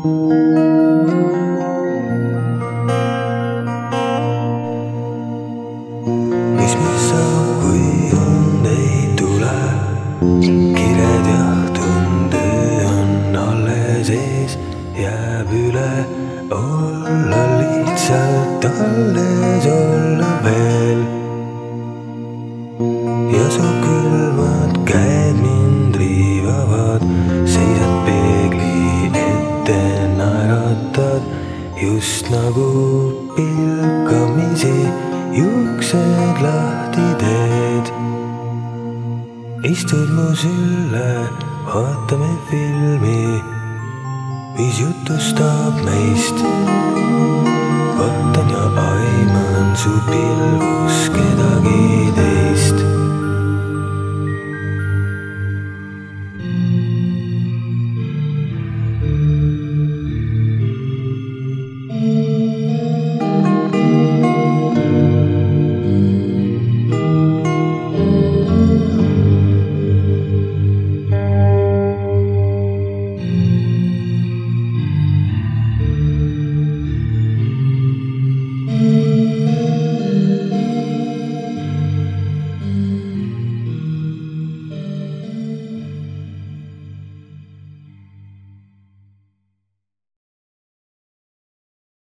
mis saab, kui und ei tule? Kired ja tunde on alles ees, jääb üle olla lihtsalt alles olla veel. Ja su külmad käed mind riivavad, seisad peegli ette, naeratad just nagu pilkamisi juuksed lahti teed. Istud mu sülle, vaatame filmi, mis jutustab meist. Vaatan ja aiman su pilgus kedagi